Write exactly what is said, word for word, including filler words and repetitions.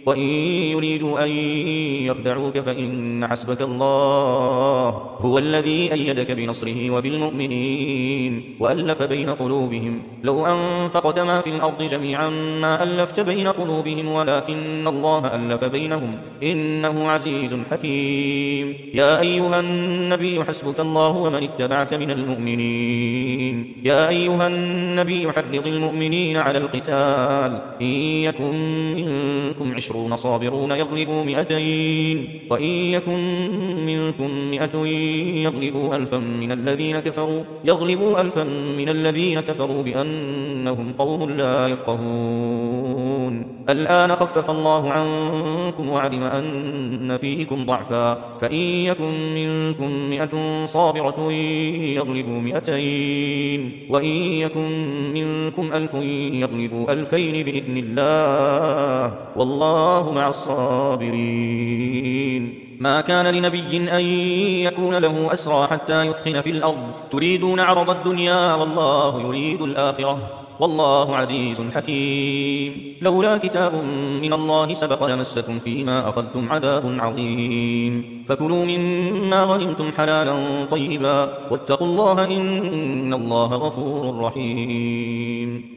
وإن يريدوا أن يخدعوك فإن حسبك الله هو الذي أيدك بنصره وبالمؤمنين وألف بين قلوبهم لو أنفقت ما في الأرض جميعا ما ألفت بين قلوبهم ولكن الله ألف بينهم إنه عزيز حكيم. يا أيها النبي حسبك الله ومن اتبعك من المؤمنين. يا أيها النبي حرض المؤمنين على القتال إن يكن منكم عشرون صابرون يغلبوا مئتين وإن يكن منكم مئة يغلبوا ألفا من الذين كفروا يغلبوا ألفا من الذين كفروا بأنهم قوم لا يفقهون. الآن خفف الله عنكم وعلم أن فيكم ضعفا فإن يكن منكم مئة صابرة يغلبوا مئتين وإن يكن منكم ألف يغلبوا ألفين بإذن الله والله مع الصابرين. ما كان لنبي أن يكون له أسرى حتى يثخن في الأرض تريدون عرض الدنيا والله يريد الآخرة والله عزيز حكيم. لولا كتاب من الله سبق لمسكم فيما أخذتم عذاب عظيم فكلوا مما غنمتم حلالا طيبا واتقوا الله إن الله غفور رحيم.